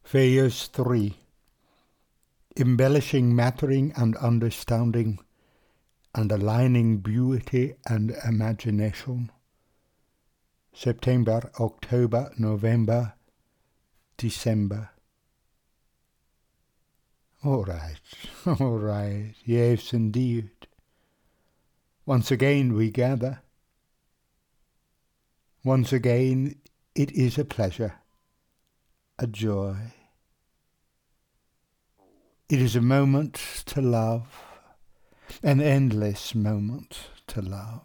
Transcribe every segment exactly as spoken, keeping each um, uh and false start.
Phase three. Embellishing mattering and understanding and aligning beauty and imagination. September, October, November, December. All right, all right, yes indeed. Once again we gather. Once again it is a pleasure, a joy. It is a moment to love, an endless moment to love.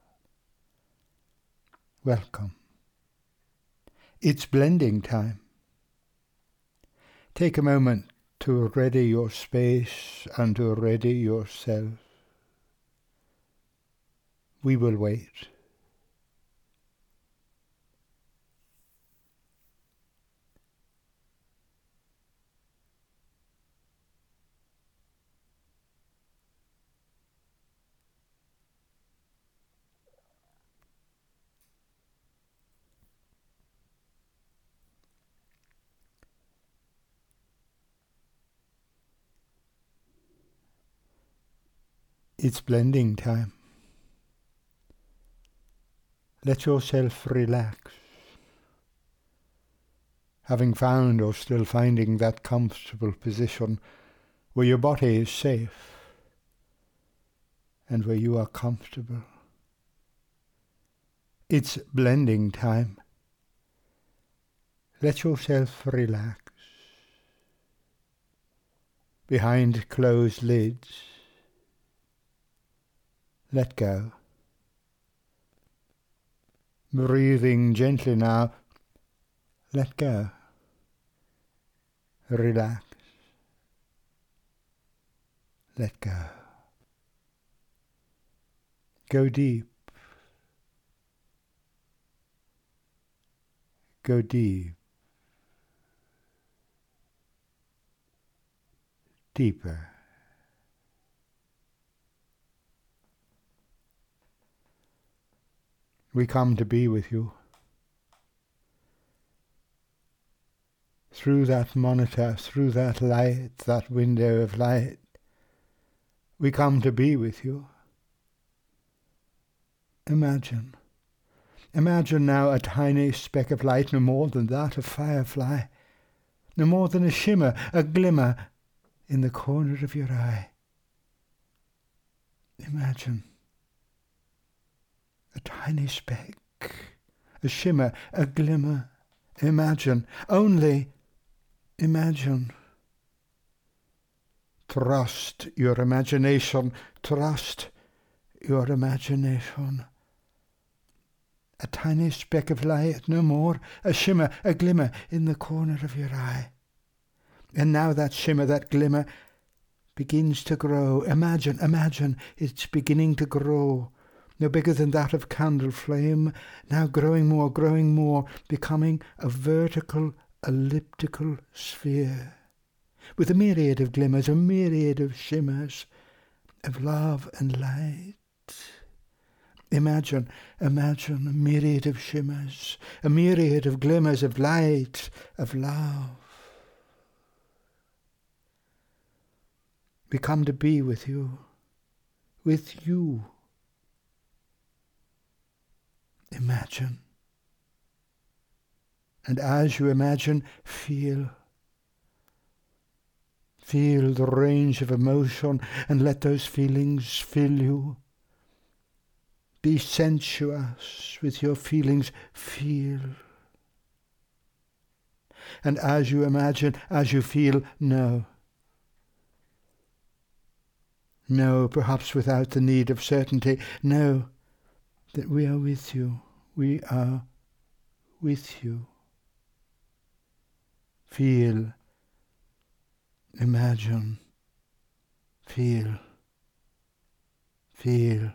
Welcome. It's blending time. Take a moment to ready your space and to ready yourself. We will wait. It's blending time. Let yourself relax. Having found or still finding that comfortable position where your body is safe and where you are comfortable. It's blending time. Let yourself relax. Behind closed lids, let go. Breathing gently now, let go. Relax. Let go. Go deep. Go deep. Deeper. We come to be with you. Through that monitor, through that light, that window of light, we come to be with you. Imagine. Imagine now a tiny speck of light, no more than that, a firefly, no more than a shimmer, a glimmer in the corner of your eye. Imagine. A tiny speck, a shimmer, a glimmer. Imagine, only imagine. Trust your imagination, trust your imagination. A tiny speck of light, no more, a shimmer, a glimmer in the corner of your eye. And now that shimmer, that glimmer begins to grow. Imagine, imagine, it's beginning to grow. No bigger than that of candle flame, now growing more, growing more, becoming a vertical, elliptical sphere, with a myriad of glimmers, a myriad of shimmers, of love and light. Imagine, imagine a myriad of shimmers, a myriad of glimmers of light, of love. We come to be with you, with you. Imagine. And as you imagine, feel. Feel the range of emotion and let those feelings fill you. Be sensuous with your feelings. Feel. And as you imagine, as you feel, know. Know, perhaps without the need of certainty, know that we are with you. We are with you. Feel, imagine, feel, feel,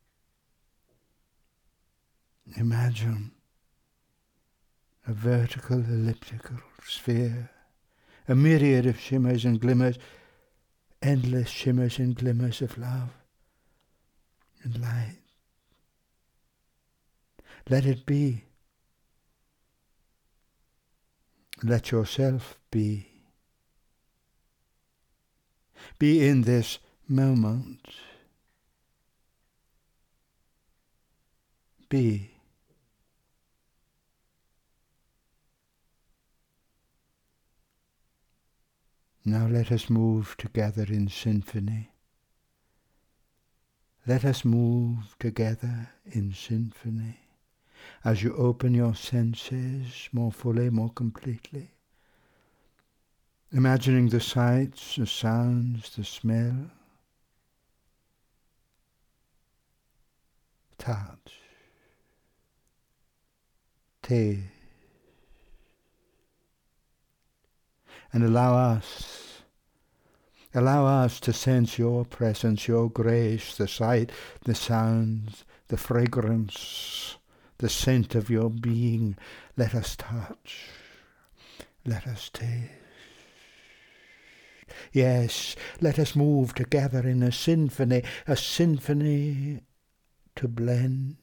imagine a vertical elliptical sphere, a myriad of shimmers and glimmers, endless shimmers and glimmers of love and light. Let it be. Let yourself be. Be in this moment. Be. Now let us move together in symphony. Let us move together in symphony as you open your senses more fully, more completely. Imagining the sights, the sounds, the smell, touch, taste, and allow us, allow us to sense your presence, your grace, the sight, the sounds, the fragrance, the scent of your being. Let us touch, let us taste. Yes, let us move together in a symphony, a symphony to blend.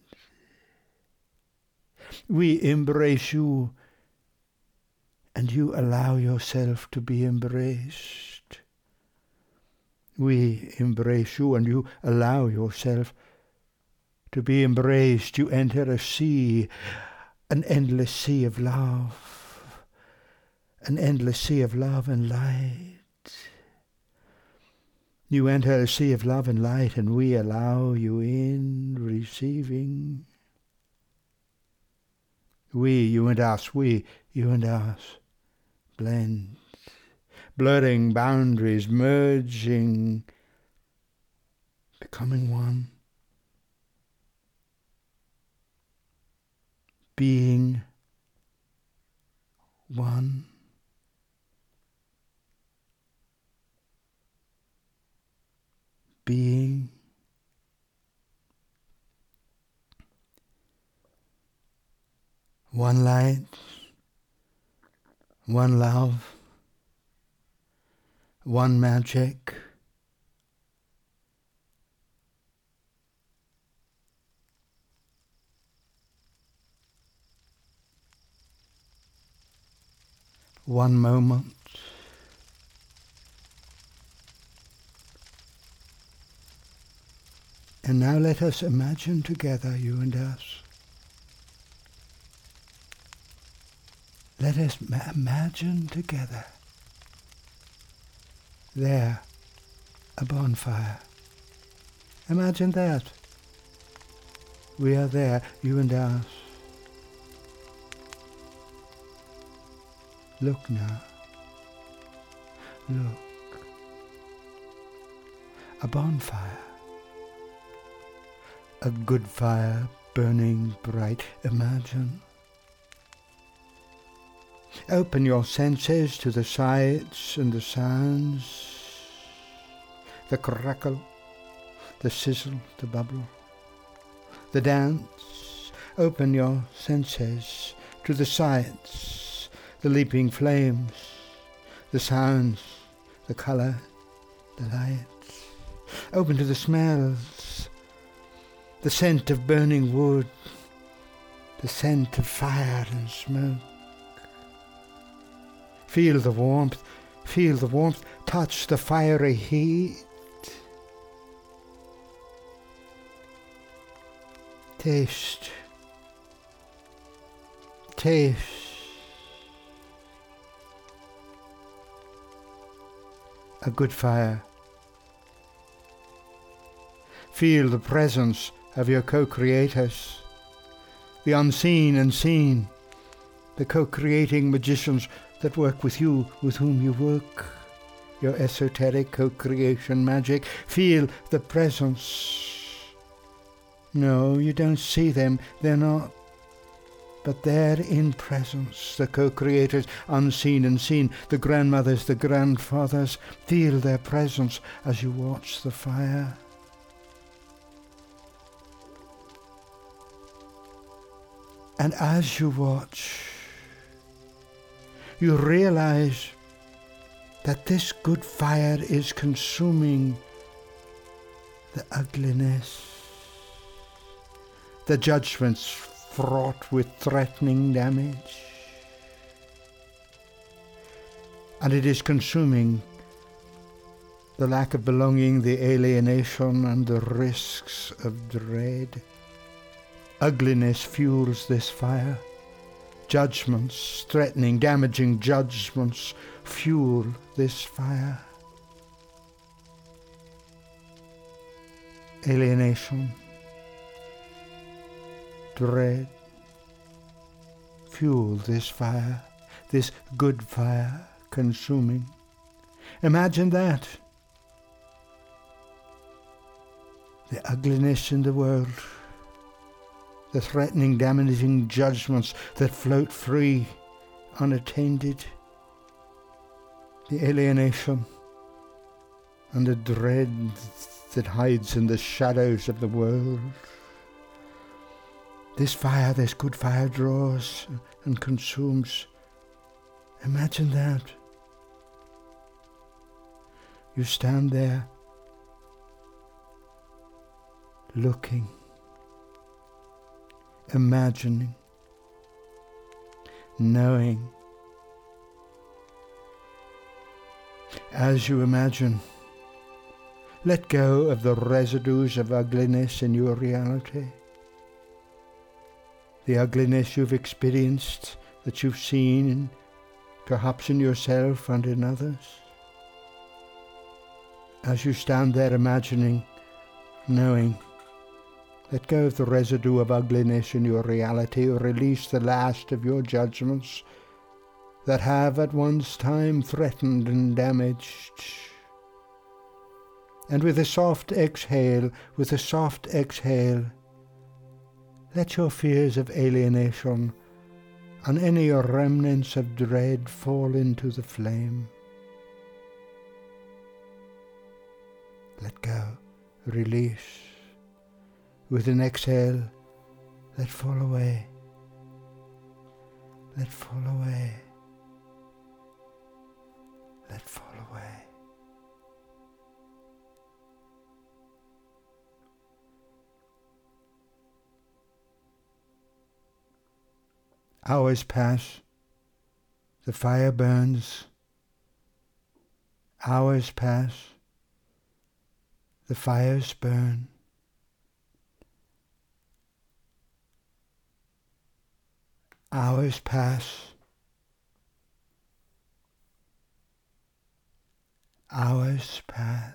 We embrace you, and you allow yourself to be embraced. We embrace you, and you allow yourself to be embraced. You enter a sea, an endless sea of love, an endless sea of love and light. You enter a sea of love and light, and we allow you in, receiving. We, you and us, we, you and us, blend, blurring boundaries, merging, becoming one, being one. Being one light, one love, one magic, one moment. And now let us imagine together, you and us. Let us ma- imagine together there, a bonfire. Imagine that. We are there, you and us. Look now. Look. A bonfire. A good fire burning bright. Imagine. Open your senses to the sights and the sounds, the crackle, the sizzle, the bubble, the dance. Open your senses to the sights, the leaping flames, the sounds, the colour, the lights. Open to the smells, the scent of burning wood, the scent of fire and smoke. Feel the warmth, feel the warmth, touch the fiery heat. Taste, taste. A good fire. Feel the presence of your co-creators, the unseen and seen, the co-creating magicians that work with you, with whom you work, your esoteric co-creation magic. Feel the presence. No, you don't see them, they're not. But they're in presence, the co-creators, unseen and seen, the grandmothers, the grandfathers. Feel their presence as you watch the fire. And as you watch, you realize that this good fire is consuming the ugliness, the judgments fraught with threatening damage. And it is consuming the lack of belonging, the alienation, and the risks of dread. Ugliness fuels this fire. Judgments, threatening, damaging judgments fuel this fire. Alienation, dread, fuel this fire, this good fire consuming. Imagine that. The ugliness in the world, the threatening, damaging judgments that float free, unattended, the alienation and the dread that hides in the shadows of the world. This fire, this good fire, draws and consumes. Imagine that. You stand there looking, imagining, knowing. As you imagine, let go of the residues of ugliness in your reality. The ugliness you've experienced, that you've seen, perhaps in yourself and in others. As you stand there imagining, knowing, let go of the residue of ugliness in your reality, or release the last of your judgments that have at once time threatened and damaged. And with a soft exhale, with a soft exhale, let your fears of alienation and any remnants of dread fall into the flame. Let go, release. With an exhale, let fall away. Let fall away. Let fall away. Hours pass, the fire burns. Hours pass, the fires burn. Hours pass, hours pass,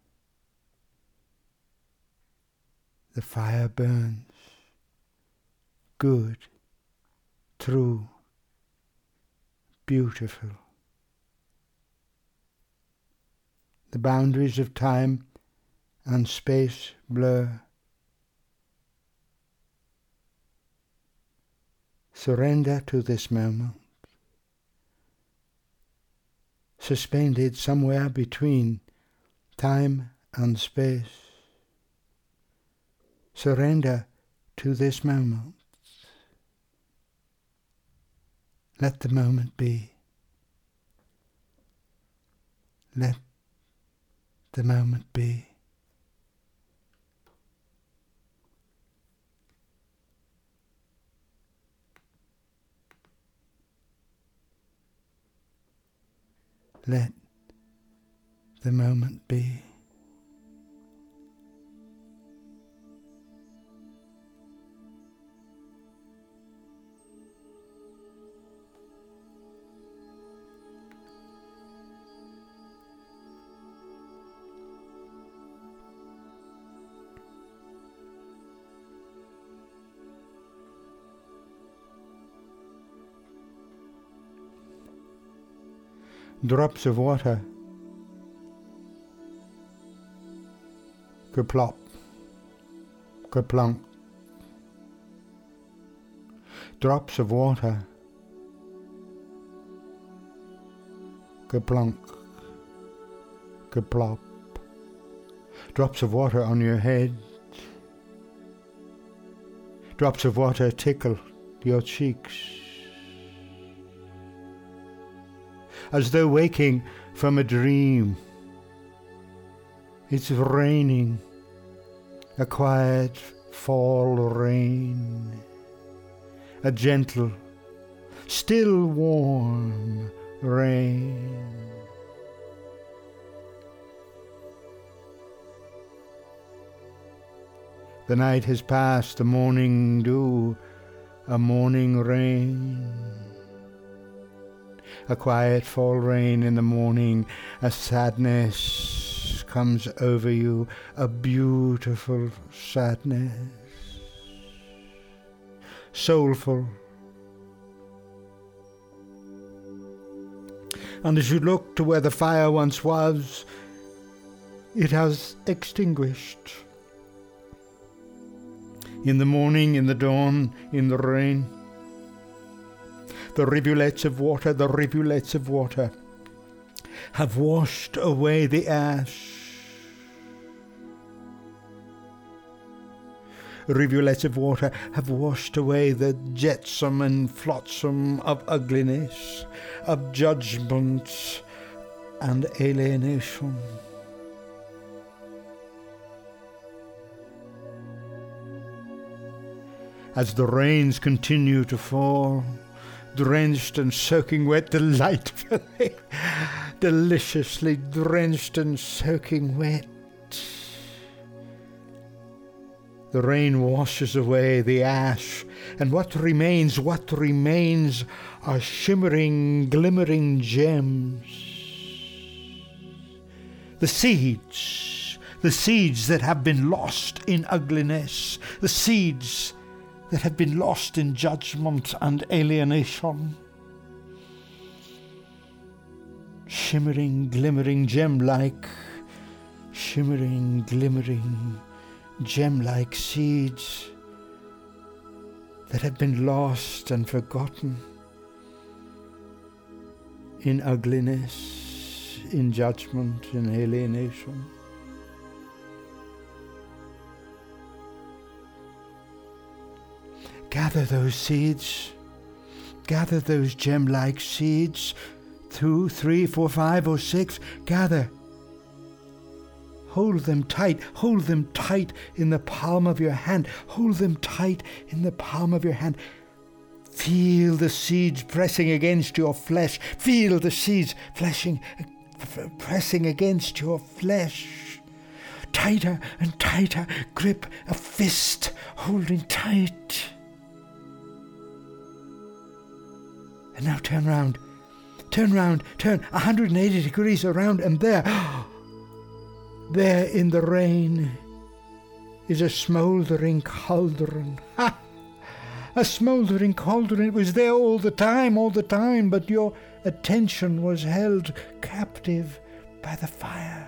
the fire burns. Good. True, beautiful. The boundaries of time and space blur. Surrender to this moment, suspended somewhere between time and space. Surrender to this moment. Let the moment be. Let the moment be. Let the moment be. Drops of water, kerplop, kerplunk. Drops of water, kerplunk, kerplop. Drops of water on your head. Drops of water tickle your cheeks. As though waking from a dream. It's raining, a quiet fall rain, a gentle, still warm rain. The night has passed, the morning dew, a morning rain. A quiet fall rain in the morning, a sadness comes over you, a beautiful sadness, soulful. And as you look to where the fire once was, it has extinguished. In the morning, in the dawn, in the rain, the rivulets of water, the rivulets of water have washed away the ash. Rivulets of water have washed away the jetsam and flotsam of ugliness, of judgment and alienation. As the rains continue to fall, drenched and soaking wet, delightfully, deliciously drenched and soaking wet, the rain washes away the ash, and what remains, what remains are shimmering, glimmering gems. The seeds, the seeds that have been lost in ugliness, the seeds that have been lost in judgment and alienation. Shimmering, glimmering, gem-like, shimmering, glimmering, gem-like seeds that have been lost and forgotten in ugliness, in judgment, in alienation. Gather those seeds, gather those gem-like seeds, two, three, four, five, or six, gather. Hold them tight, hold them tight in the palm of your hand, hold them tight in the palm of your hand. Feel the seeds pressing against your flesh, feel the seeds fleshing, pressing against your flesh. Tighter and tighter, grip a fist, holding tight. And now turn round, turn round, turn one hundred eighty degrees around, and there, there in the rain is a smouldering cauldron. Ha! A smouldering cauldron. It was there all the time, all the time, but your attention was held captive by the fire.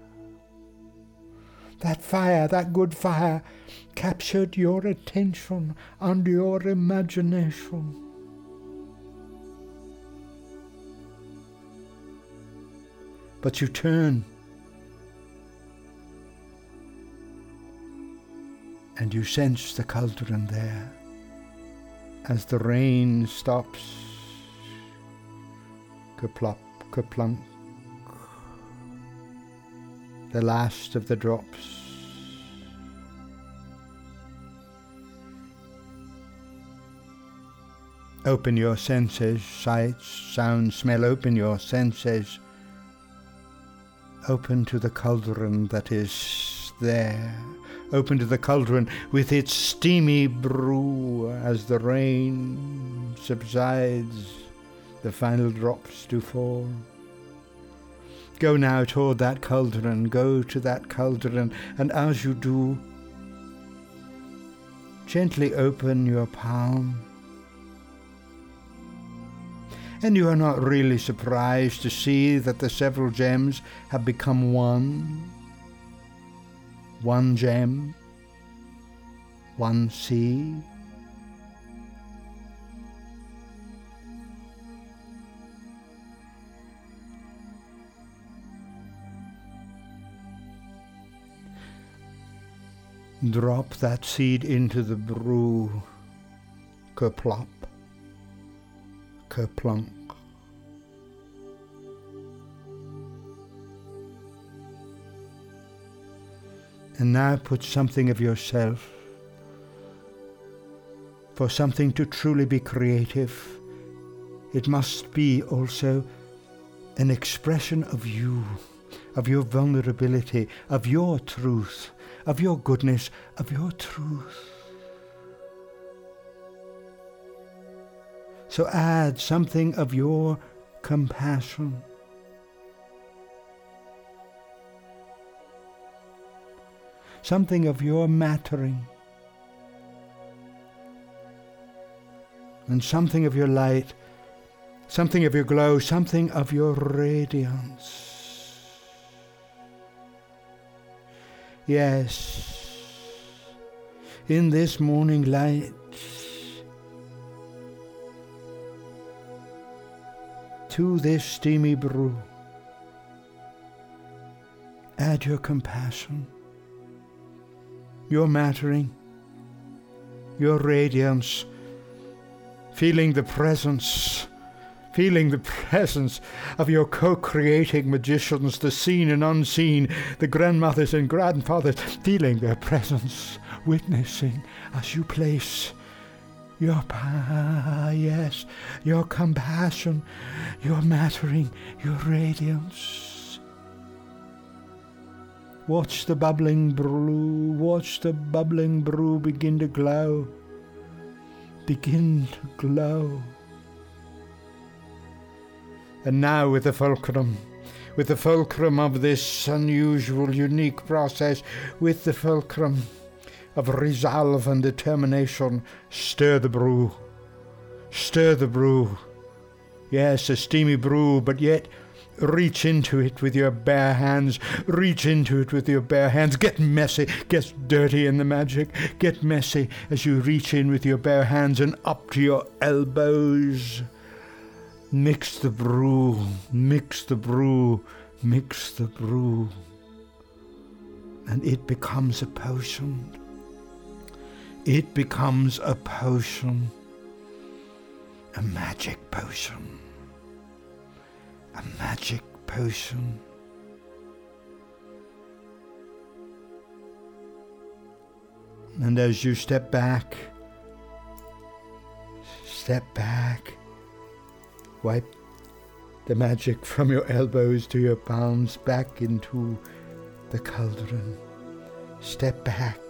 That fire, that good fire, captured your attention and your imagination. But you turn and you sense the cauldron there as the rain stops. Kerplop, kerplunk, the last of the drops. Open your senses, sights, sound, smell, open your senses. Open to the cauldron that is there. Open to the cauldron with its steamy brew as the rain subsides, the final drops do fall. Go now toward that cauldron, go to that cauldron, and as you do, gently open your palm. And you are not really surprised to see that the several gems have become one. One gem, one seed. Drop that seed into the brew. Kerplop. Kerplunk. And now put something of yourself. For something to truly be creative, it must be also an expression of you, of your vulnerability, of your truth, of your goodness, of your truth. So add something of your compassion. Something of your mattering. And something of your light, something of your glow, something of your radiance. Yes, in this morning light, to this steamy brew, add your compassion, your mattering, your radiance, feeling the presence, feeling the presence of your co-creating magicians, the seen and unseen, the grandmothers and grandfathers, feeling their presence, witnessing as you place your, pa- yes, your compassion, your mattering, your radiance. Watch the bubbling brew, watch the bubbling brew begin to glow, begin to glow. And now with the fulcrum, with the fulcrum of this unusual, unique process, with the fulcrum of resolve and determination, stir the brew, stir the brew. Yes, a steamy brew, but yet reach into it with your bare hands, reach into it with your bare hands, get messy, get dirty in the magic, get messy as you reach in with your bare hands and up to your elbows. Mix the brew, mix the brew, mix the brew, and it becomes a potion. It becomes a potion, a magic potion, a magic potion. And as you step back, step back, wipe the magic from your elbows to your palms back into the cauldron. Step back.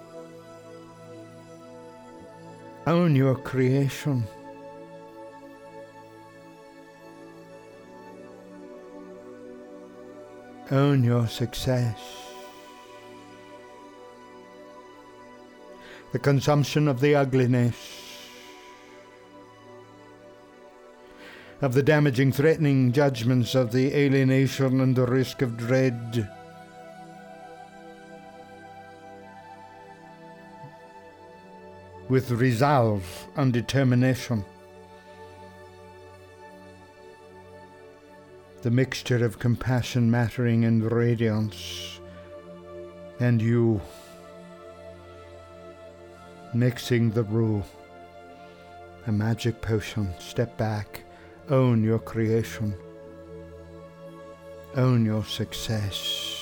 Own your creation. Own your success. The consumption of the ugliness, of the damaging, threatening judgments, of the alienation and the risk of dread. With resolve and determination. The mixture of compassion, mattering, and radiance, and you mixing the brew, a magic potion. Step back, own your creation, own your success.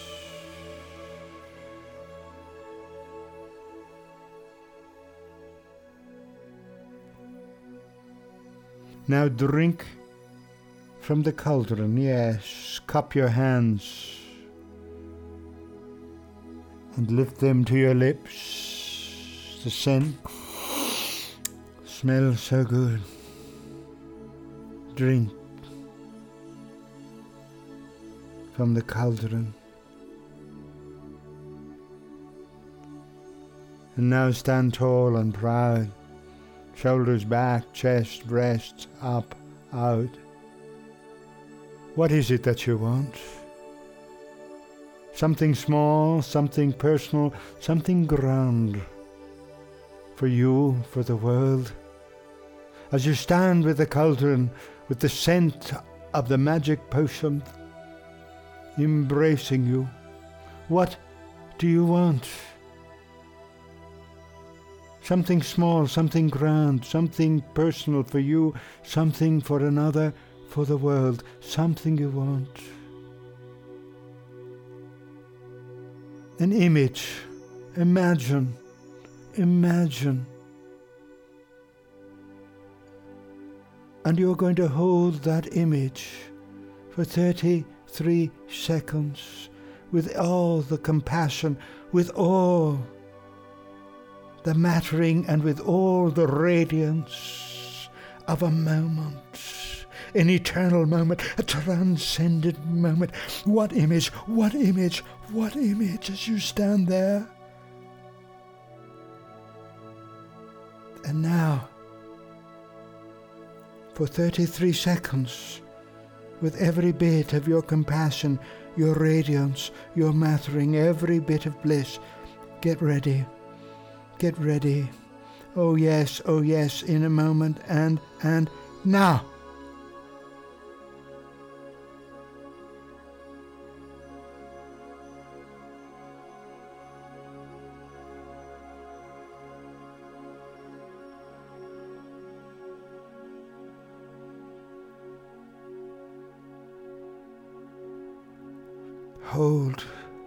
Now drink from the cauldron, yes, cup your hands and lift them to your lips. The scent smells so good. Drink from the cauldron. And now stand tall and proud. Shoulders back, chest, breast, up, out. What is it that you want? Something small, something personal, something grand. For you, for the world. As you stand with the cauldron, with the scent of the magic potion embracing you, what do you want? Something small, something grand, something personal for you, something for another, for the world, something you want. An image, imagine, imagine. And you're going to hold that image for thirty three seconds, with all the compassion, with all the mattering, and with all the radiance of a moment, an eternal moment, a transcendent moment. What image, what image, what image as you stand there. And now, for thirty-three seconds, with every bit of your compassion, your radiance, your mattering, every bit of bliss, get ready, get ready. Oh yes, oh yes, in a moment, and, and, now. Hold,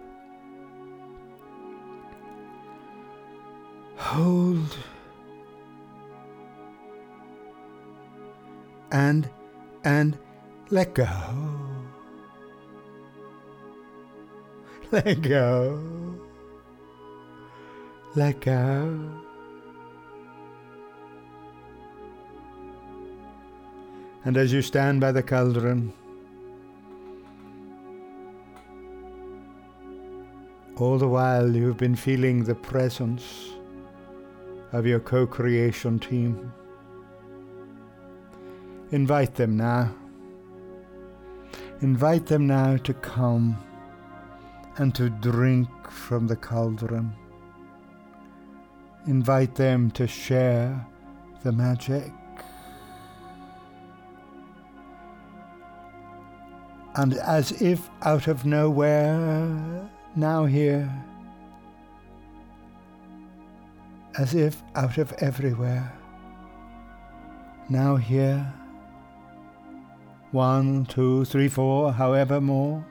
hold, and, and let go, let go, let go. And as you stand by the cauldron, all the while you've been feeling the presence of your co-creation team. Invite them now. Invite them now to come and to drink from the cauldron. Invite them to share the magic. And as if out of nowhere, now here, as if out of everywhere, now here, one, two, three, four, however more,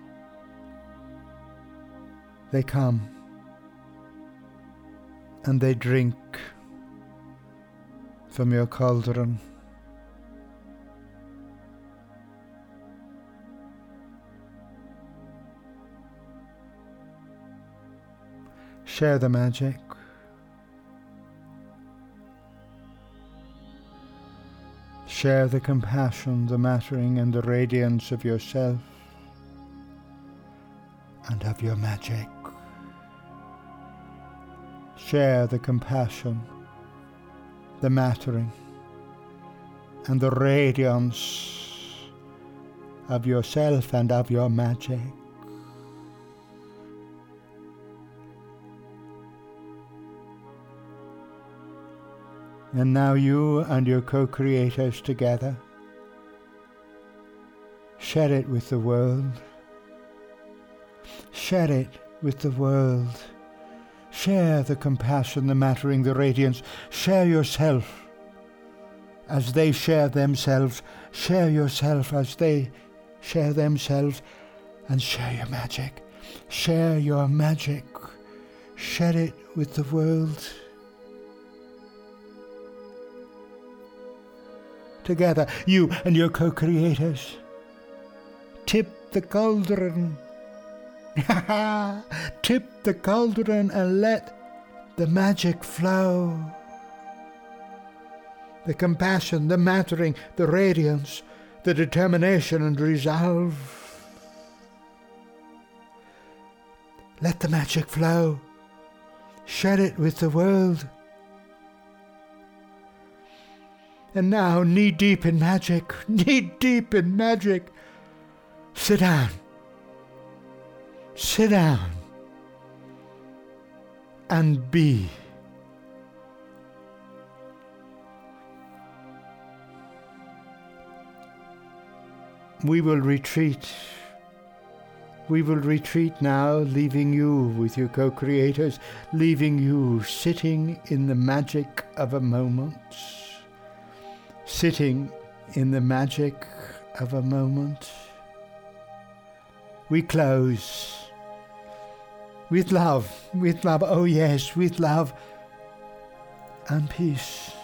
they come and they drink from your cauldron. Share the magic. Share the compassion, the mattering, and the radiance of yourself and of your magic. Share the compassion, the mattering, and the radiance of yourself and of your magic. And now you and your co-creators together, share it with the world. Share it with the world. Share the compassion, the mattering, the radiance. Share yourself as they share themselves. Share yourself as they share themselves. And share your magic. Share your magic. Share it with the world. Together, you and your co-creators, tip the cauldron. Tip the cauldron and let the magic flow. The compassion, the mattering, the radiance, the determination and resolve. Let the magic flow. Share it with the world. And now, knee-deep in magic, knee-deep in magic, sit down, sit down, and be. We will retreat. We will retreat now, leaving you with your co-creators, leaving you sitting in the magic of a moment. Sitting in the magic of a moment. We close with love, with love, oh yes, with love and peace.